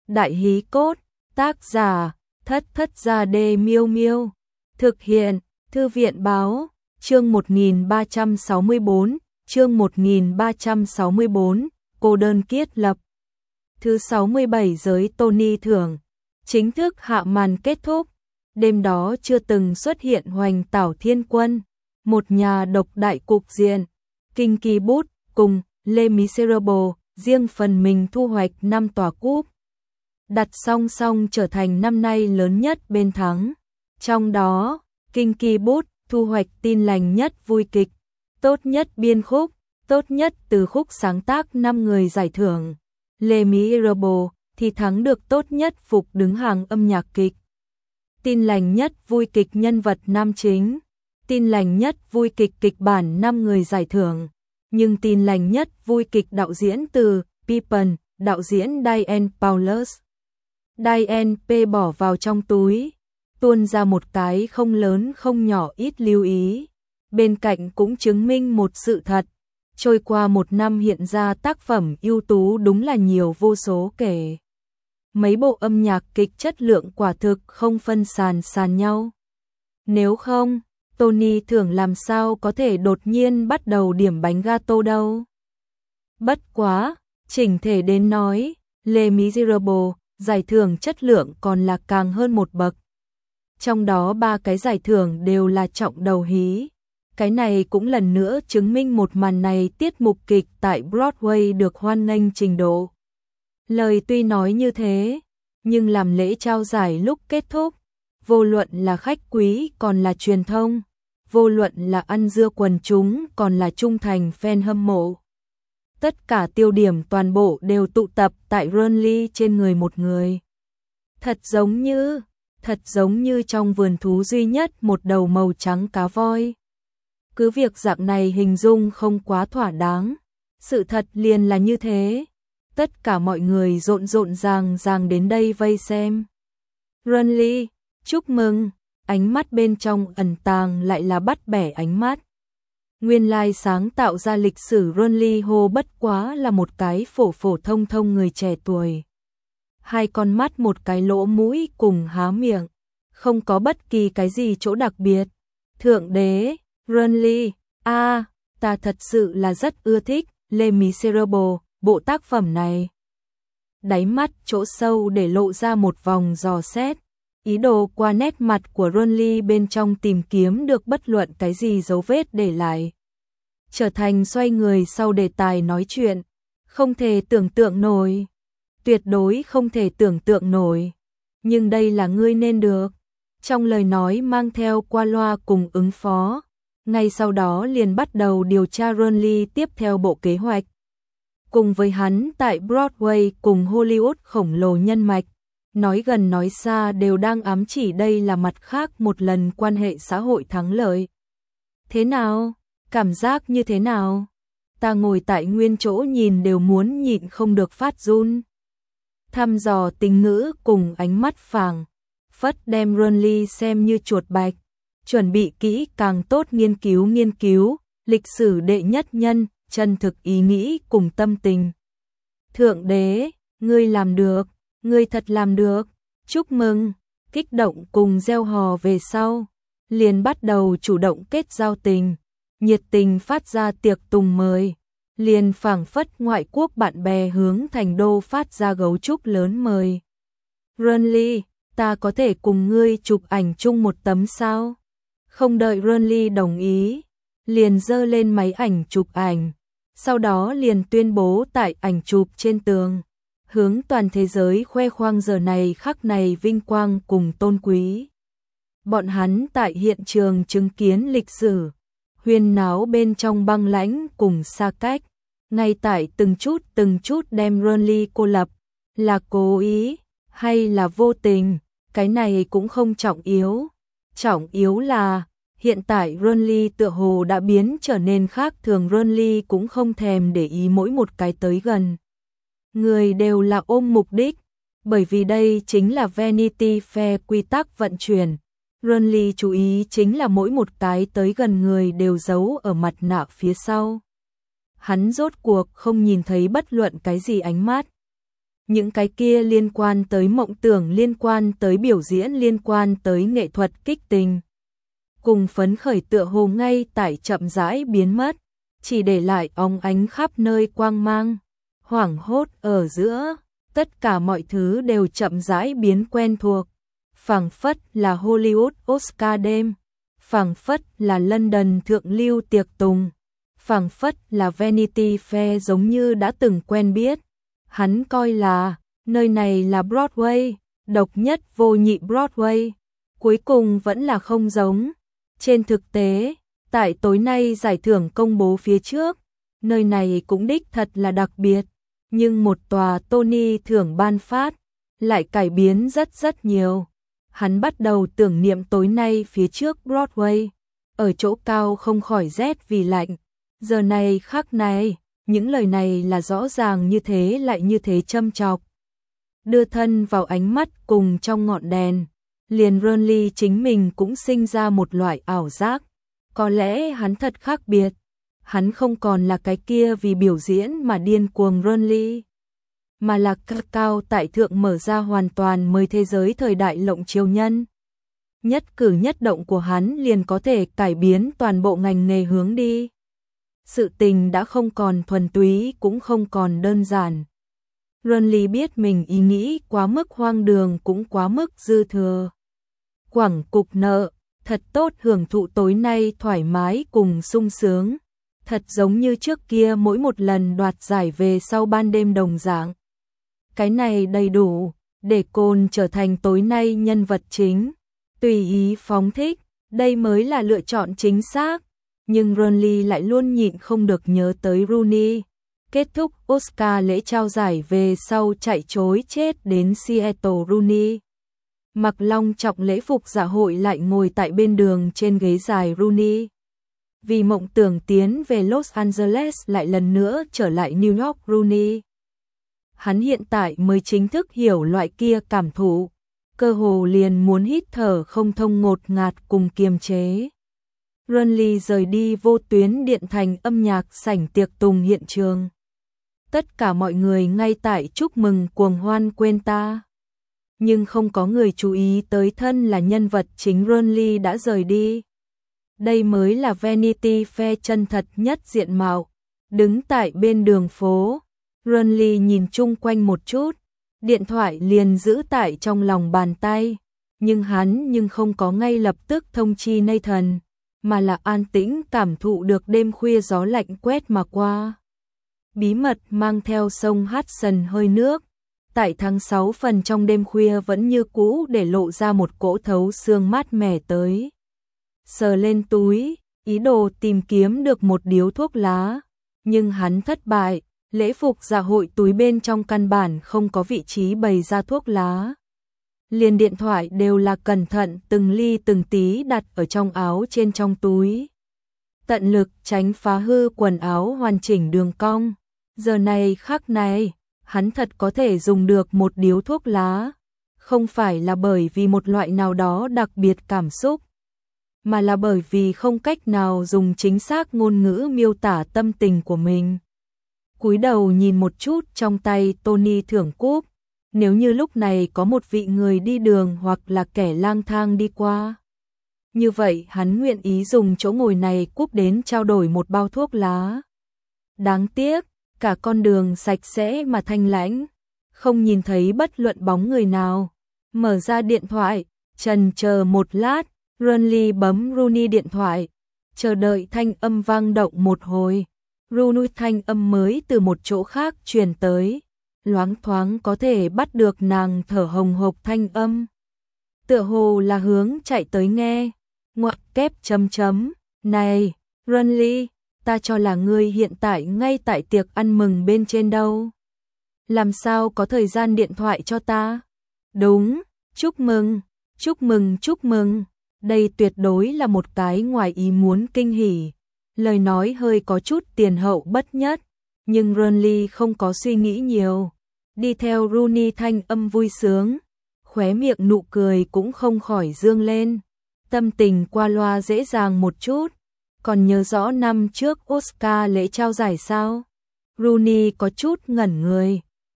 Đại hí cốt, tác giả, Thất Thất Gia Đê Miêu Miêu. Thực hiện, Thư viện báo, chương 1364, chương 1364, cô đơn kiết lập. Thứ 67 giới Tony thưởng, chính thức hạ màn kết thúc. Đêm đó chưa từng xuất hiện Hoành Tảo Thiên Quân, một nhà độc đại cục diện. Kinky Booth cùng Les Miserables riêng phần mình thu hoạch 5 tòa cúp, đặt song song trở thành năm nay lớn nhất bên thắng. Trong đó, Kinky Booth thu hoạch tin lành nhất vui kịch, tốt nhất biên khúc, tốt nhất từ khúc sáng tác 5 người giải thưởng. Les Miserables thì thắng được tốt nhất phục đứng hàng âm nhạc kịch. Tin lành nhất vui kịch nhân vật nam chính, tin lành nhất vui kịch kịch bản 5 người giải thưởng, nhưng tin lành nhất vui kịch đạo diễn từ Pippen, đạo diễn Diane Paulus. Diane P bỏ vào trong túi, tuôn ra một cái không lớn không nhỏ ít lưu ý. Bên cạnh cũng chứng minh một sự thật, trôi qua một năm hiện ra tác phẩm ưu tú đúng là nhiều vô số kể. Mấy bộ âm nhạc kịch chất lượng quả thực không phân sàn nhau. Nếu không, Tony thưởng làm sao có thể đột nhiên bắt đầu điểm bánh gato đâu. Bất quá, chỉnh thể đến nói, Les Miserables, giải thưởng chất lượng còn là càng hơn một bậc. Trong đó 3 cái giải thưởng đều là trọng đầu hí. Cái này cũng lần nữa chứng minh một màn này tiết mục kịch tại Broadway được hoan nghênh trình độ. Lời tuy nói như thế, nhưng làm lễ trao giải lúc kết thúc, vô luận là khách quý còn là truyền thông, vô luận là ăn dưa quần chúng còn là trung thành fan hâm mộ. Tất cả tiêu điểm toàn bộ đều tụ tập tại Ronly trên người một người. Thật giống như trong vườn thú duy nhất một đầu màu trắng cá voi. Cứ việc dạng này hình dung không quá thỏa đáng, sự thật liền là như thế. Tất cả mọi người rộn ràng đến đây vây xem. Ronly, chúc mừng, ánh mắt bên trong ẩn tàng lại là bắt bẻ ánh mắt. Nguyên lai sáng tạo ra lịch sử Ronly Ho bất quá là một cái phổ thông người trẻ tuổi. 2 con mắt, một cái lỗ mũi cùng há miệng, không có bất kỳ cái gì chỗ đặc biệt. Thượng đế, Ronly, ta thật sự là rất ưa thích Les Miserables, bộ tác phẩm này. Đáy mắt chỗ sâu để lộ ra một vòng dò xét, ý đồ qua nét mặt của Ronly bên trong tìm kiếm được bất luận cái gì dấu vết để lại. Trở thành xoay người sau đề tài nói chuyện, không thể tưởng tượng nổi, tuyệt đối không thể tưởng tượng nổi. Nhưng đây là ngươi nên được. Trong lời nói mang theo qua loa cùng ứng phó, ngay sau đó liền bắt đầu điều tra Ronly tiếp theo bộ kế hoạch. Cùng với hắn tại Broadway cùng Hollywood khổng lồ nhân mạch, nói gần nói xa đều đang ám chỉ đây là mặt khác một lần quan hệ xã hội thắng lợi. Thế nào? Cảm giác như thế nào? Ta ngồi tại nguyên chỗ nhìn đều muốn nhịn không được phát run. Thăm dò tình ngữ cùng ánh mắt phảng phất đem Ronly xem như chuột bạch, chuẩn bị kỹ càng tốt nghiên cứu, lịch sử đệ nhất nhân, chân thực ý nghĩ cùng tâm tình. Thượng đế, ngươi làm được, ngươi thật làm được, chúc mừng, kích động cùng gieo hò về sau, liền bắt đầu chủ động kết giao tình, nhiệt tình phát ra tiệc tùng mời, liền phảng phất ngoại quốc bạn bè hướng thành đô phát ra gấu trúc lớn mời. Ronly, ta có thể cùng ngươi chụp ảnh chung một tấm sao? Không đợi Ronly đồng ý, liền giơ lên máy ảnh chụp ảnh, sau đó liền tuyên bố tại ảnh chụp trên tường, hướng toàn thế giới khoe khoang giờ này khắc này vinh quang cùng tôn quý. Bọn hắn tại hiện trường chứng kiến lịch sử, huyên náo bên trong băng lãnh cùng xa cách, ngay tại từng chút đem Ronly cô lập, là cố ý hay là vô tình, cái này cũng không trọng yếu. Trọng yếu là, hiện tại Ronly tựa hồ đã biến trở nên khác thường. Ronly cũng không thèm để ý mỗi một cái tới gần. Người đều là ôm mục đích, bởi vì đây chính là Vanity Fair quy tắc vận chuyển. Ronly chú ý chính là mỗi một cái tới gần người đều giấu ở mặt nạ phía sau. Hắn rốt cuộc không nhìn thấy bất luận cái gì ánh mắt. Những cái kia liên quan tới mộng tưởng, liên quan tới biểu diễn, liên quan tới nghệ thuật kích tình. Cùng phấn khởi tựa hồ ngay tại chậm rãi biến mất, chỉ để lại óng ánh khắp nơi quang mang. Hoảng hốt ở giữa, tất cả mọi thứ đều chậm rãi biến quen thuộc. Phảng phất là Hollywood Oscar đêm, phảng phất là London thượng lưu tiệc tùng, phảng phất là Vanity Fair giống như đã từng quen biết. Hắn coi là, nơi này là Broadway, độc nhất vô nhị Broadway, cuối cùng vẫn là không giống. Trên thực tế, tại tối nay giải thưởng công bố phía trước, nơi này cũng đích thật là đặc biệt, nhưng một tòa Tony thưởng ban phát, lại cải biến rất nhiều. Hắn bắt đầu tưởng niệm tối nay phía trước Broadway, ở chỗ cao không khỏi rét vì lạnh. Giờ này khắc này, những lời này là rõ ràng như thế lại như thế châm chọc. Đưa thân vào ánh mắt cùng trong ngọn đèn, liền Ronly chính mình cũng sinh ra một loại ảo giác. Có lẽ hắn thật khác biệt, hắn không còn là cái kia vì biểu diễn mà điên cuồng Ronly, mà là cao tại thượng mở ra hoàn toàn mới thế giới thời đại lộng triều nhân. Nhất cử nhất động của hắn liền có thể cải biến toàn bộ ngành nghề hướng đi. Sự tình đã không còn thuần túy cũng không còn đơn giản. Ronly biết mình ý nghĩ quá mức hoang đường cũng quá mức dư thừa. Quẳng cục nợ, thật tốt hưởng thụ tối nay thoải mái cùng sung sướng. Thật giống như trước kia mỗi một lần đoạt giải về sau ban đêm đồng dạng. Cái này đầy đủ, để Côn trở thành tối nay nhân vật chính. Tùy ý phóng thích, đây mới là lựa chọn chính xác. Nhưng Ronly lại luôn nhịn không được nhớ tới Rooney. Kết thúc Oscar lễ trao giải về sau chạy trối chết đến Seattle. Rooney mặc long trọng lễ phục dạ hội lại ngồi tại bên đường trên ghế dài. Rooney vì mộng tưởng tiến về Los Angeles lại lần nữa trở lại New York. Rooney hắn hiện tại mới chính thức hiểu loại kia cảm thụ, cơ hồ liền muốn hít thở không thông, ngột ngạt cùng kiềm chế. Ronly rời đi vô tuyến điện thành âm nhạc sảnh tiệc tùng hiện trường. Tất cả mọi người ngay tại chúc mừng cuồng hoan quên ta. Nhưng không có người chú ý tới thân là nhân vật chính Ronly đã rời đi. Đây mới là Vanity Fair chân thật nhất diện mạo. Đứng tại bên đường phố, Ronly nhìn chung quanh một chút, điện thoại liền giữ tại trong lòng bàn tay. Nhưng hắn không có ngay lập tức thông chi Nathan, mà là an tĩnh cảm thụ được đêm khuya gió lạnh quét mà qua. Bí mật mang theo sông Hudson hơi nước, tại tháng 6 phần trong đêm khuya vẫn như cũ để lộ ra một cỗ thấu xương mát mẻ tới. Sờ lên túi, ý đồ tìm kiếm được một điếu thuốc lá, nhưng hắn thất bại, lễ phục dạ hội túi bên trong căn bản không có vị trí bày ra thuốc lá. Liền điện thoại đều là cẩn thận từng ly từng tí đặt ở trong áo trên trong túi. Tận lực tránh phá hư quần áo hoàn chỉnh đường cong. Giờ này khắc này, hắn thật có thể dùng được một điếu thuốc lá. Không phải là bởi vì một loại nào đó đặc biệt cảm xúc, mà là bởi vì không cách nào dùng chính xác ngôn ngữ miêu tả tâm tình của mình. Cúi đầu nhìn một chút trong tay Tony thưởng cúp. Nếu như lúc này có một vị người đi đường hoặc là kẻ lang thang đi qua, như vậy hắn nguyện ý dùng chỗ ngồi này cúp đến trao đổi một bao thuốc lá. Đáng tiếc, cả con đường sạch sẽ mà thanh lãnh, không nhìn thấy bất luận bóng người nào. Mở ra điện thoại, chần chờ một lát, Ronly bấm Rooney điện thoại, chờ đợi thanh âm vang động một hồi. Rooney thanh âm mới từ một chỗ khác truyền tới. Loáng thoáng có thể bắt được nàng thở hồng hộc thanh âm. Tựa hồ là hướng chạy tới nghe. Ngoặc kép chấm chấm. Này, Ronly, ta cho là ngươi hiện tại ngay tại tiệc ăn mừng bên trên đâu. Làm sao có thời gian điện thoại cho ta? Đúng, chúc mừng, chúc mừng, chúc mừng. Đây tuyệt đối là một cái ngoài ý muốn kinh hỉ. Lời nói hơi có chút tiền hậu bất nhất. Nhưng Ronly không có suy nghĩ nhiều, đi theo Rooney thanh âm vui sướng, khóe miệng nụ cười cũng không khỏi dương lên, tâm tình qua loa dễ dàng một chút. Còn nhớ rõ năm trước Oscar lễ trao giải sao? Rooney có chút ngẩn người,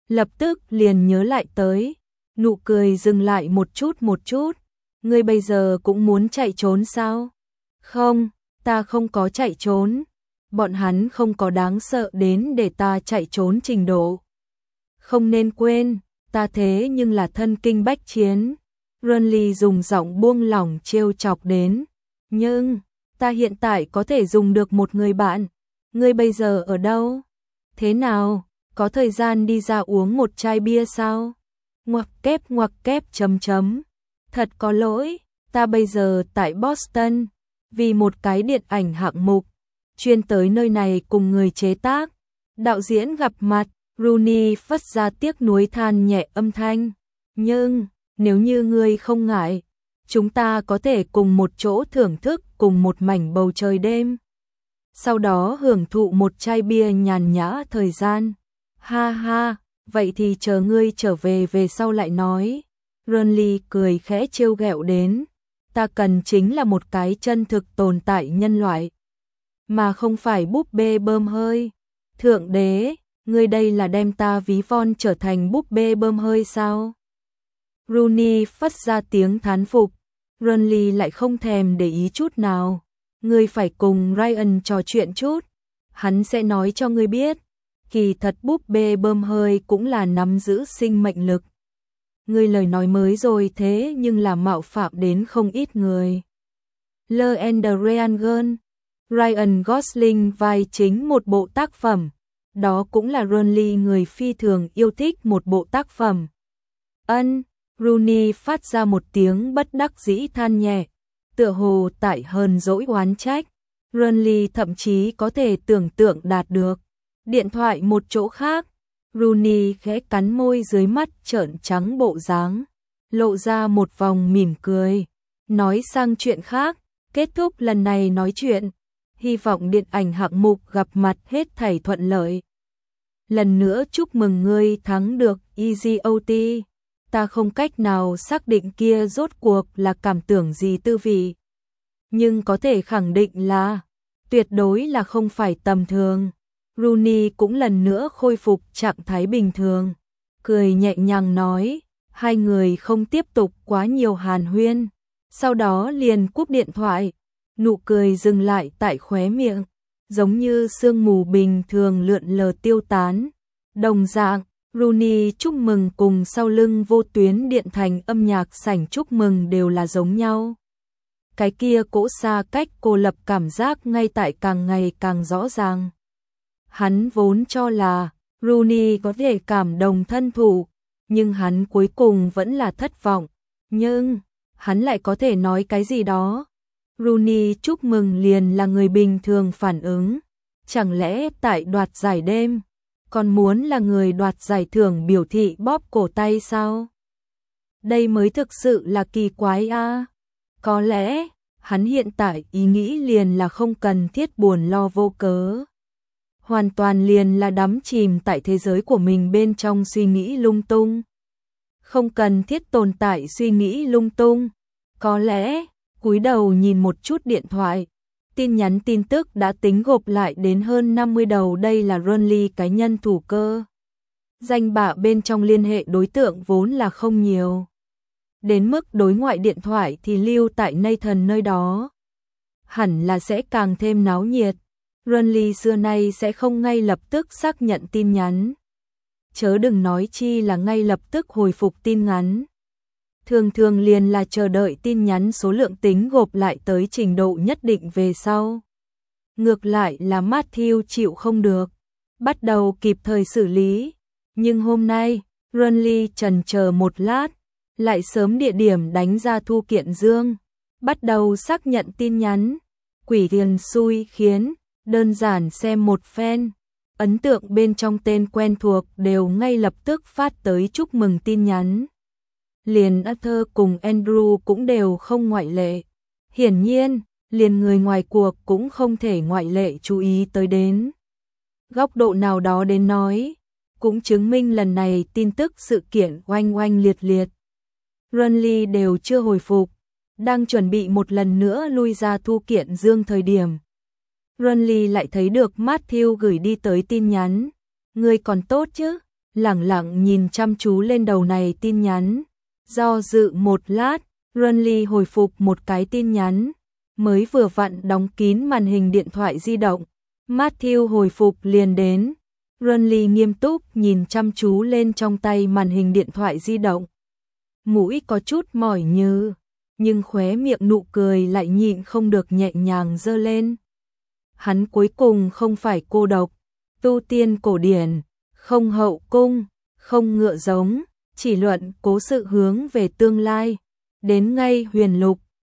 lập tức liền nhớ lại tới, nụ cười dừng lại một chút. Ngươi bây giờ cũng muốn chạy trốn sao? Không, ta không có chạy trốn. Bọn hắn không có đáng sợ đến để ta chạy trốn trình độ. Không nên quên, ta thế nhưng là thân kinh bách chiến. Renly dùng giọng buông lỏng trêu chọc đến. Nhưng, ta hiện tại có thể dùng được một người bạn. Ngươi bây giờ ở đâu? Thế nào, có thời gian đi ra uống một chai bia sao? Ngoặc kép chấm. Thật có lỗi, ta bây giờ tại Boston, vì một cái điện ảnh hạng mục, chuyên tới nơi này cùng người chế tác, đạo diễn gặp mặt. Rooney phất ra tiếc nuối than nhẹ âm thanh. Nhưng, nếu như ngươi không ngại, chúng ta có thể cùng một chỗ thưởng thức cùng một mảnh bầu trời đêm. Sau đó hưởng thụ một chai bia nhàn nhã thời gian. Ha ha, vậy thì chờ ngươi trở về sau lại nói. Renly cười khẽ trêu ghẹo đến. Ta cần chính là một cái chân thực tồn tại nhân loại, mà không phải búp bê bơm hơi. Thượng đế, ngươi đây là đem ta ví von trở thành búp bê bơm hơi sao? Rooney phát ra tiếng thán phục. Renly lại không thèm để ý chút nào. Ngươi phải cùng Ryan trò chuyện chút. Hắn sẽ nói cho ngươi biết. Kỳ thật búp bê bơm hơi cũng là nắm giữ sinh mệnh lực. Ngươi lời nói mới rồi thế nhưng là mạo phạm đến không ít người. Le and the Ryan Girl, Ryan Gosling vai chính một bộ tác phẩm. Đó cũng là Renly người phi thường yêu thích một bộ tác phẩm. Rooney phát ra một tiếng bất đắc dĩ than nhẹ, tựa hồ tại hờn dỗi oán trách. Renly thậm chí có thể tưởng tượng đạt được. Điện thoại một chỗ khác, Rooney khẽ cắn môi dưới mắt trợn trắng bộ dáng, lộ ra một vòng mỉm cười. Nói sang chuyện khác, kết thúc lần này nói chuyện, hy vọng điện ảnh hạng mục gặp mặt hết thảy thuận lợi. Lần nữa chúc mừng ngươi thắng được EGOT. Ta không cách nào xác định kia rốt cuộc là cảm tưởng gì tư vị, nhưng có thể khẳng định là tuyệt đối là không phải tầm thường. Rooney cũng lần nữa khôi phục trạng thái bình thường, cười nhẹ nhàng nói. Hai người không tiếp tục quá nhiều hàn huyên, sau đó liền cúp điện thoại. Nụ cười dừng lại tại khóe miệng, giống như sương mù bình thường lượn lờ tiêu tán. Đồng dạng, Rooney chúc mừng cùng sau lưng Vô Tuyến Điện Thành âm nhạc sảnh chúc mừng đều là giống nhau. Cái kia cỗ xa cách cô lập cảm giác ngay tại càng ngày càng rõ ràng. Hắn vốn cho là Rooney có thể cảm đồng thân thủ, nhưng hắn cuối cùng vẫn là thất vọng. Nhưng, hắn lại có thể nói cái gì đó. Rooney chúc mừng liền là người bình thường phản ứng. Chẳng lẽ tại đoạt giải đêm, còn muốn là người đoạt giải thưởng biểu thị bóp cổ tay sao? Đây mới thực sự là kỳ quái a. Có lẽ, hắn hiện tại ý nghĩ liền là không cần thiết buồn lo vô cớ. Hoàn toàn liền là đắm chìm tại thế giới của mình bên trong suy nghĩ lung tung. Không cần thiết tồn tại suy nghĩ lung tung. Có lẽ, cúi đầu nhìn một chút điện thoại, tin nhắn tin tức đã tính gộp lại đến hơn 50 đầu. Đây là Renly cá nhân thủ cơ. Danh bạ bên trong liên hệ đối tượng vốn là không nhiều. Đến mức đối ngoại điện thoại thì lưu tại Nathan nơi đó. Hẳn là sẽ càng thêm náo nhiệt. Renly xưa nay sẽ không ngay lập tức xác nhận tin nhắn. Chớ đừng nói chi là ngay lập tức hồi phục tin ngắn. Thường thường liền là chờ đợi tin nhắn số lượng tính gộp lại tới trình độ nhất định về sau. Ngược lại là Matthew chịu không được, bắt đầu kịp thời xử lý. Nhưng hôm nay, Renly chần chờ một lát, lại sớm địa điểm đánh ra Thu Kiện Dương, bắt đầu xác nhận tin nhắn. Quỷ tiền xui khiến, đơn giản xem một phen, ấn tượng bên trong tên quen thuộc đều ngay lập tức phát tới chúc mừng tin nhắn. Liền Arthur cùng Andrew cũng đều không ngoại lệ. Hiển nhiên, liền người ngoài cuộc cũng không thể ngoại lệ chú ý tới đến. Góc độ nào đó đến nói, cũng chứng minh lần này tin tức sự kiện oanh oanh liệt liệt. Renly đều chưa hồi phục, đang chuẩn bị một lần nữa lui ra Thu Kiện Dương thời điểm. Renly lại thấy được Matthew gửi đi tới tin nhắn. Ngươi còn tốt chứ? lẳng lặng nhìn chăm chú lên đầu này tin nhắn. Do dự một lát, Runly hồi phục một cái tin nhắn, mới vừa vặn đóng kín màn hình điện thoại di động. Matthew hồi phục liền đến. Runly nghiêm túc nhìn chăm chú lên trong tay màn hình điện thoại di động. Mũi có chút mỏi nhừ, nhưng khóe miệng nụ cười lại nhịn không được nhẹ nhàng giơ lên. Hắn cuối cùng không phải cô độc, tu tiên cổ điển, không hậu cung, không ngựa giống, chỉ luận cố sự hướng về tương lai. Đến ngay huyền lục,